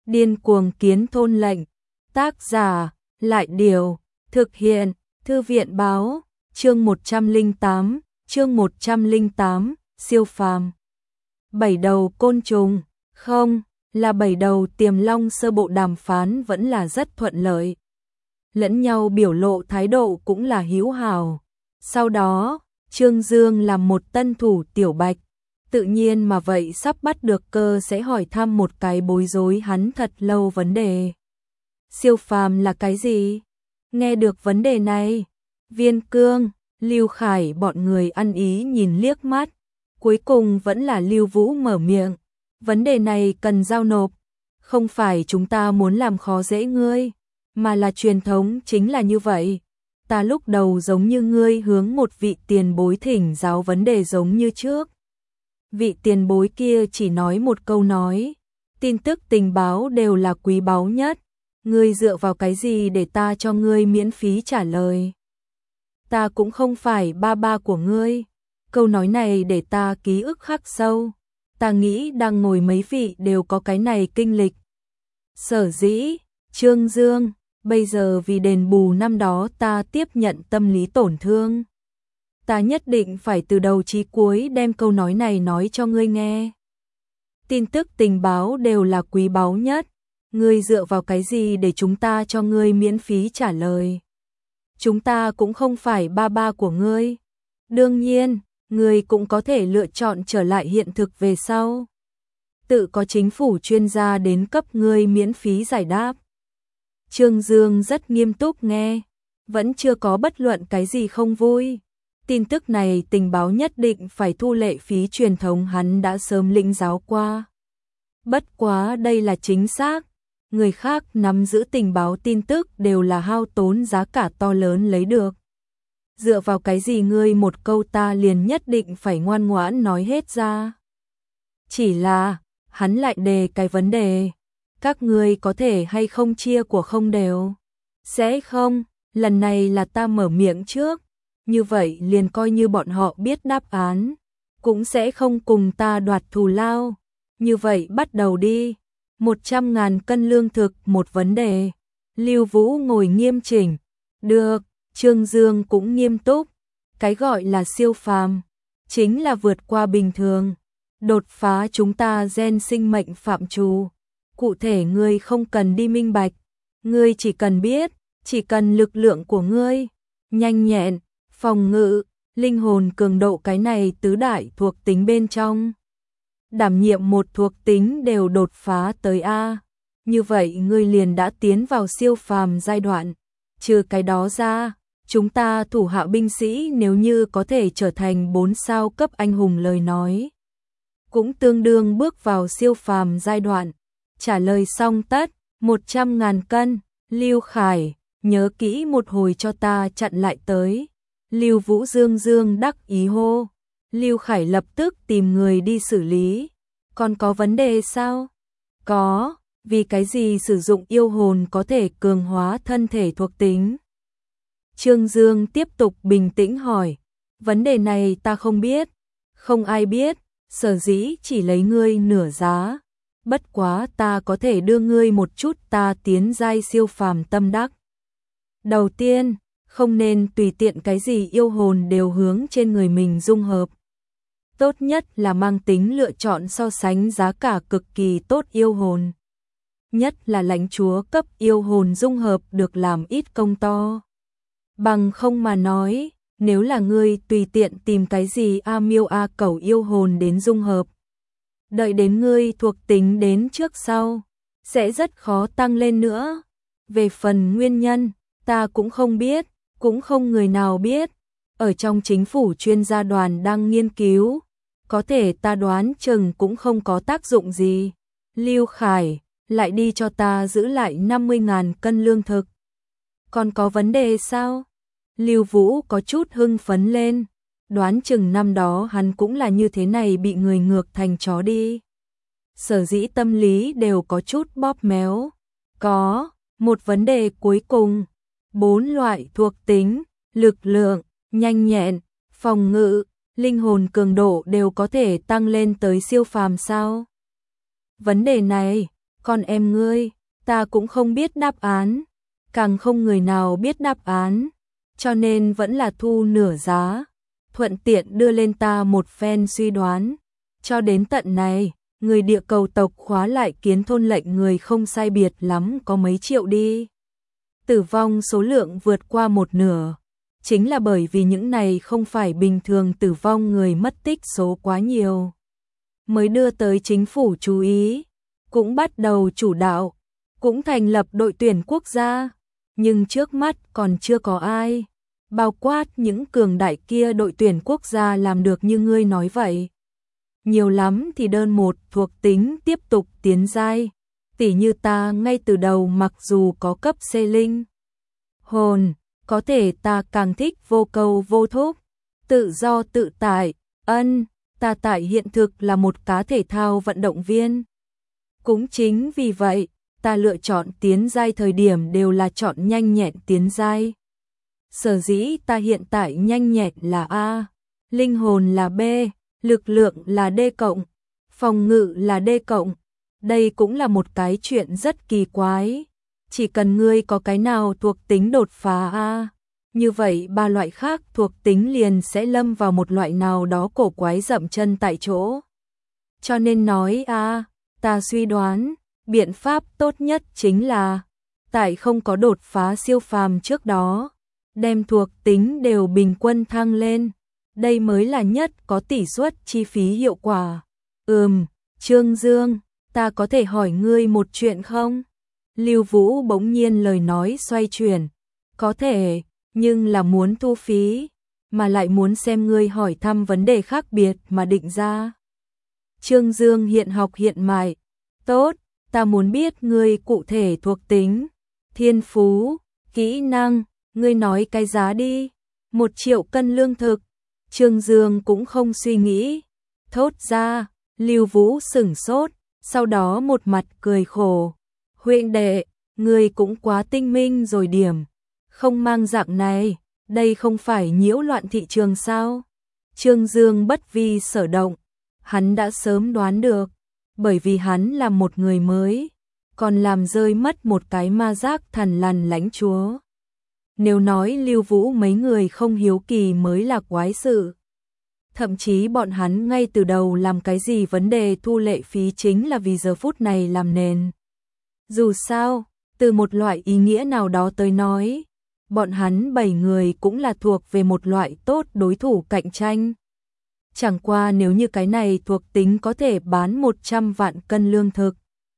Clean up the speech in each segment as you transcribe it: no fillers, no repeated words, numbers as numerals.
Điên cuồng kiến thôn lệnh. Tác giả, Lại Điều. Thực hiện, Thư viện Báo. Chương 108, siêu phàm. 7 đầu côn trùng, không, là 7 đầu tiềm long. Sơ bộ đàm phán vẫn là rất thuận lợi. Lẫn nhau biểu lộ thái độ cũng là hữu hảo. Sau đó, Trương Dương làm một tân thủ tiểu bạch. Tự nhiên mà vậy sắp bắt được cơ sẽ hỏi thăm một cái bối rối hắn thật lâu vấn đề. Siêu phàm là cái gì? Nghe được vấn đề này, Viên Cương, Lưu Khải bọn người ăn ý nhìn liếc mắt. Cuối cùng vẫn là Lưu Vũ mở miệng. Vấn đề này cần giao nộp. Không phải chúng ta muốn làm khó dễ ngươi, mà là truyền thống chính là như vậy. Ta lúc đầu giống như ngươi hướng một vị tiền bối thỉnh giáo vấn đề giống như trước. Vị tiền bối kia chỉ nói một câu nói, tin tức tình báo đều là quý báu nhất. Ngươi dựa vào cái gì để ta cho ngươi miễn phí trả lời? Ta cũng không phải ba của ngươi. Câu nói này để ta ký ức khắc sâu. Ta nghĩ đang ngồi mấy vị đều có cái này kinh lịch. Sở dĩ, Trương Dương, bây giờ vì đền bù năm đó ta tiếp nhận tâm lý tổn thương. Ta nhất định phải từ đầu chí cuối đem câu nói này nói cho ngươi nghe. Tin tức tình báo đều là quý báu nhất. Ngươi dựa vào cái gì để chúng ta cho ngươi miễn phí trả lời? Chúng ta cũng không phải ba của ngươi. Đương nhiên, ngươi cũng có thể lựa chọn trở lại hiện thực về sau. Tự có chính phủ chuyên gia đến cấp ngươi miễn phí giải đáp. Trương Dương rất nghiêm túc nghe, vẫn chưa có bất luận cái gì không vui. Tin tức này tình báo nhất định phải thu lệ phí truyền thống hắn đã sớm lĩnh giáo qua. Bất quá đây là chính xác. Người khác nắm giữ tình báo tin tức đều là hao tốn giá cả to lớn lấy được. Dựa vào cái gì ngươi một câu ta liền nhất định phải ngoan ngoãn nói hết ra? Chỉ là, hắn lại đề cái vấn đề. Các ngươi có thể hay không chia của không đều? Sẽ không, lần này là ta mở miệng trước. Như vậy liền coi như bọn họ biết đáp án. Cũng sẽ không cùng ta đoạt thù lao. Như vậy bắt đầu đi. 100.000 cân lương thực một vấn đề. Lưu Vũ ngồi nghiêm chỉnh. Được, Trương Dương cũng nghiêm túc. Cái gọi là siêu phàm, chính là vượt qua bình thường. Đột phá chúng ta gen sinh mệnh phạm trù. Cụ thể ngươi không cần đi minh bạch. Ngươi chỉ cần biết, chỉ cần lực lượng của ngươi. Nhanh nhẹn, phòng ngự, linh hồn cường độ cái này tứ đại thuộc tính bên trong. Đảm nhiệm một thuộc tính đều đột phá tới A. Như vậy ngươi liền đã tiến vào siêu phàm giai đoạn. Trừ cái đó ra, chúng ta thủ hạ binh sĩ nếu như có thể trở thành 4 sao cấp anh hùng lời nói. Cũng tương đương bước vào siêu phàm giai đoạn. Trả lời xong tất, 100.000 cân, Lưu Khải, nhớ kỹ một hồi cho ta chặn lại tới. Lưu Vũ Dương đắc ý hô. Lưu Khải lập tức tìm người đi xử lý. Còn có vấn đề sao? Có, vì cái gì sử dụng yêu hồn có thể cường hóa thân thể thuộc tính? Trương Dương tiếp tục bình tĩnh hỏi. Vấn đề này ta không biết, không ai biết, sở dĩ chỉ lấy ngươi nửa giá. Bất quá ta có thể đưa ngươi một chút ta tiến giai siêu phàm tâm đắc. Đầu tiên, không nên tùy tiện cái gì yêu hồn đều hướng trên người mình dung hợp. Tốt nhất là mang tính lựa chọn so sánh giá cả cực kỳ tốt yêu hồn. Nhất là lãnh chúa cấp yêu hồn dung hợp được làm ít công to. Bằng không mà nói, nếu là ngươi tùy tiện tìm cái gì A miêu A cẩu yêu hồn đến dung hợp. Đợi đến ngươi thuộc tính đến trước sau, sẽ rất khó tăng lên nữa. Về phần nguyên nhân, ta cũng không biết, cũng không người nào biết. Ở trong chính phủ chuyên gia đoàn đang nghiên cứu. Có thể ta đoán chừng cũng không có tác dụng gì. Lưu Khải, lại đi cho ta giữ lại 50.000 cân lương thực. Còn có vấn đề sao? Lưu Vũ có chút hưng phấn lên. Đoán chừng năm đó hắn cũng là như thế này bị người ngược thành chó đi. Sở dĩ tâm lý đều có chút bóp méo. Có, một vấn đề cuối cùng. 4 loại thuộc tính, lực lượng, nhanh nhẹn, phòng ngự, linh hồn cường độ đều có thể tăng lên tới siêu phàm sao? Vấn đề này, Con em ngươi, ta cũng không biết đáp án, càng không người nào biết đáp án, cho nên vẫn là thu nửa giá, thuận tiện đưa lên ta một phen suy đoán. Cho đến tận này, người địa cầu tộc khóa lại Kiến Thôn lệnh người không sai biệt lắm có mấy triệu đi. Tử vong số lượng vượt qua một nửa, chính là bởi vì những này không phải bình thường tử vong người mất tích số quá nhiều. Mới đưa tới chính phủ chú ý, cũng bắt đầu chủ đạo, cũng thành lập đội tuyển quốc gia, nhưng trước mắt còn chưa có ai, bao quát những cường đại kia đội tuyển quốc gia làm được như ngươi nói vậy. Nhiều lắm thì đơn một thuộc tính tiếp tục tiến giai, tỉ như ta ngay từ đầu mặc dù có cấp C linh hồn, có thể ta càng thích vô cầu vô thúc, tự do tự tại, ta tại hiện thực là một cá thể thao vận động viên. Cũng chính vì vậy, ta lựa chọn tiến giai thời điểm đều là chọn nhanh nhẹn tiến giai. Sở dĩ ta hiện tại nhanh nhẹn là A, linh hồn là B, lực lượng là D cộng, phòng ngự là D cộng. Đây cũng là một cái chuyện rất kỳ quái. Chỉ cần ngươi có cái nào thuộc tính đột phá A, như vậy ba loại khác thuộc tính liền sẽ lâm vào một loại nào đó cổ quái dậm chân tại chỗ. Cho nên nói A, ta suy đoán, biện pháp tốt nhất chính là, tại không có đột phá siêu phàm trước đó, đem thuộc tính đều bình quân thăng lên. Đây mới là nhất có tỷ suất chi phí hiệu quả. Trương Dương, ta có thể hỏi ngươi một chuyện không? Lưu Vũ bỗng nhiên lời nói xoay chuyển. Có thể, nhưng là muốn thu phí, mà lại muốn xem ngươi hỏi thăm vấn đề khác biệt mà định ra. Trương Dương hiện học hiện mài. Tốt, ta muốn biết ngươi cụ thể thuộc tính, thiên phú, kỹ năng, ngươi nói cái giá đi. 1 triệu cân lương thực. Trương Dương cũng không suy nghĩ, thốt ra. Lưu Vũ sửng sốt, sau đó một mặt cười khổ. Huynh đệ, ngươi cũng quá tinh minh rồi điểm. Không mang dạng này, đây không phải nhiễu loạn thị trường sao? Trương Dương bất vi sở động, hắn đã sớm đoán được, bởi vì hắn là một người mới, còn làm rơi mất một cái ma giác thần lằn lãnh chúa. Nếu nói Lưu Vũ mấy người không hiếu kỳ mới là quái sự. Thậm chí bọn hắn ngay từ đầu làm cái gì vấn đề thu lệ phí chính là vì giờ phút này làm nền. Dù sao, từ một loại ý nghĩa nào đó tới nói, bọn hắn 7 người cũng là thuộc về một loại tốt đối thủ cạnh tranh. Chẳng qua nếu như cái này thuộc tính có thể bán 100 vạn cân lương thực,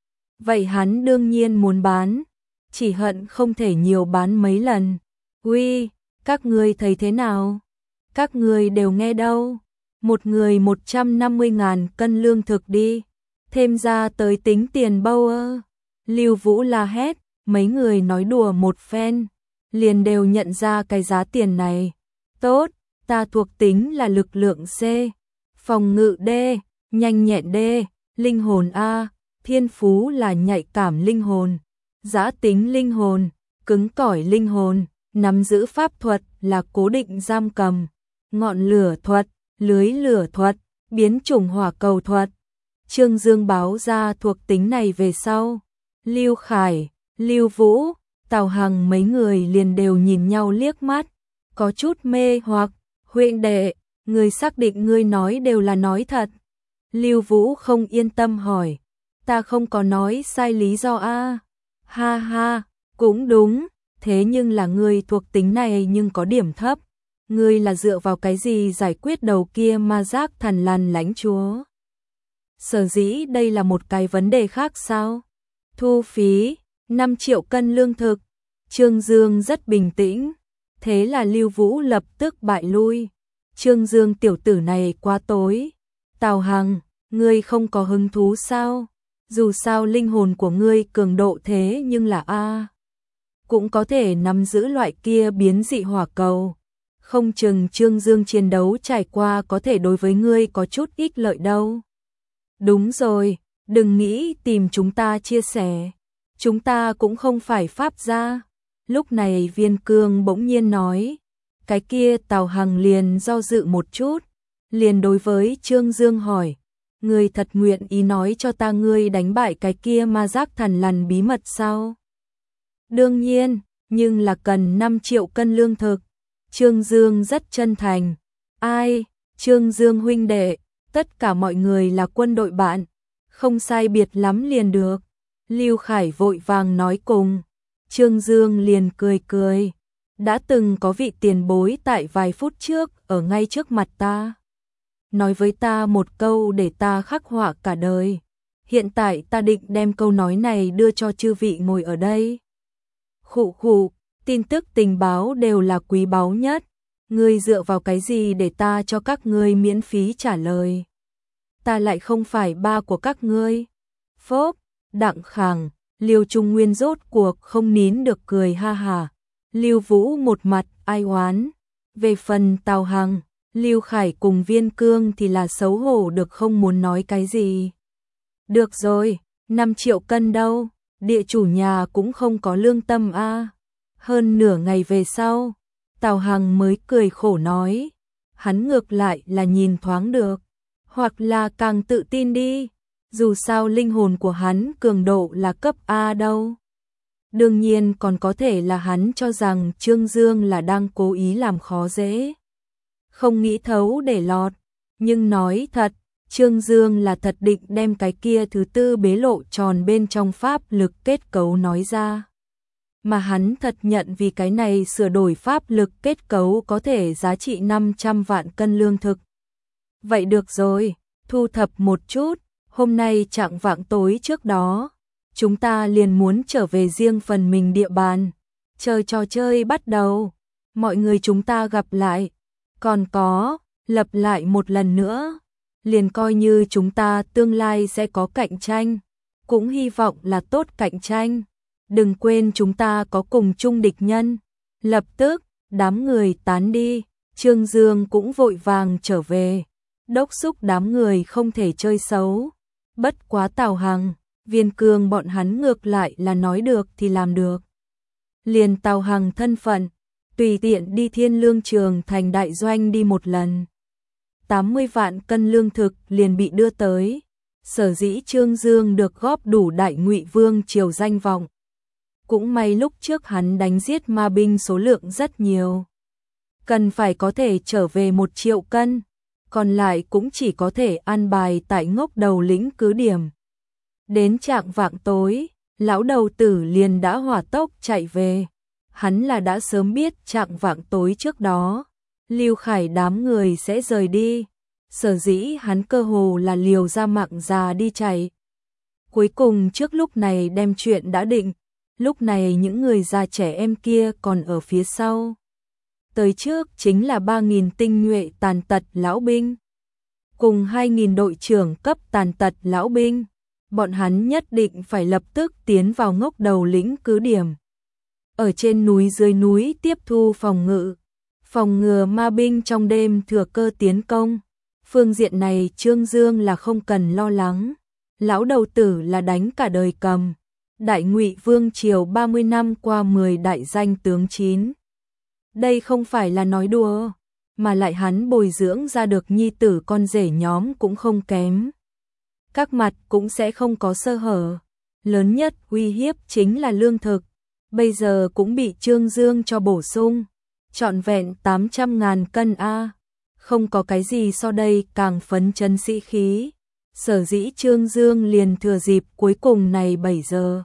vậy hắn đương nhiên muốn bán, chỉ hận không thể nhiều bán mấy lần. Uy, các ngươi thấy thế nào? Các ngươi đều nghe đâu? Một người 150.000 cân lương thực đi, thêm ra tới tính tiền bao ơ. Lưu Vũ la hét, mấy người nói đùa một phen, liền đều nhận ra cái giá tiền này. Tốt, ta thuộc tính là lực lượng C, phòng ngự D, nhanh nhẹn D, linh hồn A, thiên phú là nhạy cảm linh hồn, giã tính linh hồn, cứng cỏi linh hồn, nắm giữ pháp thuật là cố định giam cầm, ngọn lửa thuật, lưới lửa thuật, biến chủng hỏa cầu thuật. Trương Dương báo ra thuộc tính này về sau, Lưu Khải, Lưu Vũ, Tào Hằng mấy người liền đều nhìn nhau liếc mắt, có chút mê hoặc. Huynh đệ, ngươi xác định ngươi nói đều là nói thật? Lưu Vũ không yên tâm hỏi. Ta không có nói sai lý do a. Ha ha, cũng đúng, thế nhưng là ngươi thuộc tính này nhưng có điểm thấp. Ngươi là dựa vào cái gì giải quyết đầu kia ma giác thần lằn lãnh chúa? Sở dĩ đây là một cái vấn đề khác sao? Thu phí 5 triệu cân lương thực. Trương Dương rất bình tĩnh, thế là Lưu Vũ lập tức bại lui. Trương Dương tiểu tử này quá tối. Tào Hằng, ngươi không có hứng thú sao? Dù sao linh hồn của ngươi cường độ thế nhưng là A, cũng có thể nắm giữ loại kia biến dị hỏa cầu. Không chừng Trương Dương chiến đấu trải qua có thể đối với ngươi có chút ích lợi đâu. Đúng rồi, đừng nghĩ tìm chúng ta chia sẻ. Chúng ta cũng không phải pháp gia. Lúc này Viên Cương bỗng nhiên nói. Cái kia Tào Hằng liền do dự một chút, liền đối với Trương Dương hỏi. Ngươi thật nguyện ý nói cho ta ngươi đánh bại cái kia ma giác thằn lằn bí mật sao? Đương nhiên, nhưng là cần 5 triệu cân lương thực. Trương Dương rất chân thành. Ai, Trương Dương huynh đệ, tất cả mọi người là quân đội bạn, không sai biệt lắm liền được. Lưu Khải vội vàng nói cùng. Trương Dương liền cười cười. Đã từng có vị tiền bối tại vài phút trước ở ngay trước mặt ta. Nói với ta một câu để ta khắc họa cả đời. Hiện tại ta định đem câu nói này đưa cho chư vị ngồi ở đây. Khụ khụ, tin tức tình báo đều là quý báu nhất. Ngươi dựa vào cái gì để ta cho các ngươi miễn phí trả lời? Ta lại không phải ba của các ngươi. Phốp, Đặng Khàng, Liêu Trung Nguyên rốt cuộc không nín được cười ha hả. Lưu Vũ một mặt ai oán. Về phần Tào Hằng, Lưu Khải cùng Viên Cương thì là xấu hổ được không muốn nói cái gì. Được rồi, 5 triệu cân đâu, địa chủ nhà cũng không có lương tâm a. Hơn nửa ngày về sau, Tào Hằng mới cười khổ nói, hắn ngược lại là nhìn thoáng được, hoặc là càng tự tin đi, dù sao linh hồn của hắn cường độ là cấp A đâu. Đương nhiên còn có thể là hắn cho rằng Trương Dương là đang cố ý làm khó dễ, không nghĩ thấu để lọt, nhưng nói thật, Trương Dương là thật định đem cái kia thứ tư bế lộ tròn bên trong pháp lực kết cấu nói ra. Mà hắn thật nhận vì cái này sửa đổi pháp lực kết cấu có thể giá trị 500 vạn cân lương thực. Vậy được rồi, thu thập một chút, hôm nay chạng vạng tối trước đó, chúng ta liền muốn trở về riêng phần mình địa bàn, chơi trò chơi bắt đầu, mọi người chúng ta gặp lại, còn có, lập lại một lần nữa, liền coi như chúng ta tương lai sẽ có cạnh tranh, cũng hy vọng là tốt cạnh tranh. Đừng quên chúng ta có cùng chung địch nhân. Lập tức, đám người tán đi, Trương Dương cũng vội vàng trở về. Đốc xúc đám người không thể chơi xấu. Bất quá Tào Hằng, Viên Cương bọn hắn ngược lại là nói được thì làm được. Liền Tào Hằng thân phận, tùy tiện đi Thiên Lương Trường thành đại doanh đi một lần. 80 vạn cân lương thực liền bị đưa tới. Sở dĩ Trương Dương được góp đủ Đại Ngụy Vương triều danh vọng. Cũng may lúc trước hắn đánh giết ma binh số lượng rất nhiều. Cần phải có thể trở về 1 triệu cân, còn lại cũng chỉ có thể an bài tại Ngốc Đầu lĩnh cứ điểm. Đến chạng vạng tối, lão đầu tử liền đã hỏa tốc chạy về. Hắn là đã sớm biết chạng vạng tối trước đó, Lưu Khải đám người sẽ rời đi. Sở dĩ hắn cơ hồ là liều ra mạng già đi chạy. Cuối cùng trước lúc này đem chuyện đã định. Lúc này những người già trẻ em kia còn ở phía sau. Tới trước chính là 3.000 tinh nhuệ tàn tật lão binh. Cùng 2.000 đội trưởng cấp tàn tật lão binh. Bọn hắn nhất định phải lập tức tiến vào Ngốc Đầu lĩnh cứ điểm. Ở trên núi dưới núi tiếp thu phòng ngự. Phòng ngừa ma binh trong đêm thừa cơ tiến công. Phương diện này Trương Dương là không cần lo lắng. Lão đầu tử là đánh cả đời cầm. Đại Ngụy Vương triều 30 năm qua 10 đại danh tướng 9. Đây không phải là nói đùa, mà lại hắn bồi dưỡng ra được nhi tử con rể nhóm cũng không kém. Các mặt cũng sẽ không có sơ hở. Lớn nhất uy hiếp chính là lương thực. Bây giờ cũng bị Trương Dương cho bổ sung. Trọn vẹn 800.000 cân A. Không có cái gì so đây càng phấn chấn sĩ khí. Sở dĩ Trương Dương liền thừa dịp cuối cùng này 7 giờ.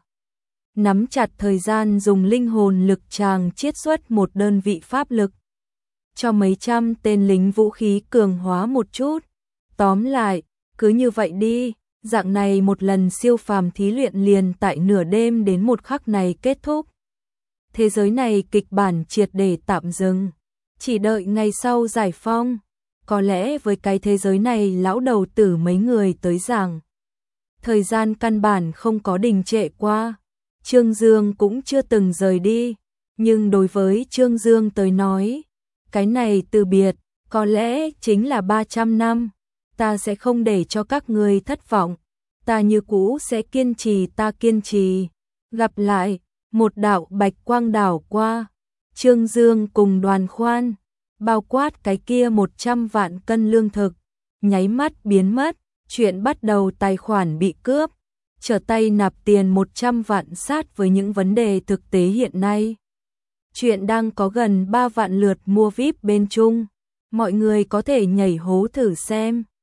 Nắm chặt thời gian dùng linh hồn lực tràng chiết xuất một đơn vị pháp lực. Cho mấy trăm tên lính vũ khí cường hóa một chút. Tóm lại, cứ như vậy đi, dạng này một lần siêu phàm thí luyện liền tại nửa đêm đến một khắc này kết thúc. Thế giới này kịch bản triệt để tạm dừng. Chỉ đợi ngày sau giải phong. Có lẽ với cái thế giới này lão đầu tử mấy người tới giảng. Thời gian căn bản không có đình trệ qua. Trương Dương cũng chưa từng rời đi. Nhưng đối với Trương Dương tới nói, cái này từ biệt, có lẽ chính là 300 năm. Ta sẽ không để cho các ngươi thất vọng. Ta như cũ sẽ kiên trì, ta kiên trì. Gặp lại, một đạo bạch quang đảo qua. Trương Dương cùng Đoàn Khoan, bao quát cái kia 100 vạn cân lương thực, nháy mắt biến mất, Chuyện bắt đầu tài khoản bị cướp, trở tay nạp tiền 100 vạn sát với những vấn đề thực tế hiện nay. Chuyện đang có gần 3 vạn lượt mua VIP bên Trung. Mọi người có thể nhảy hố thử xem.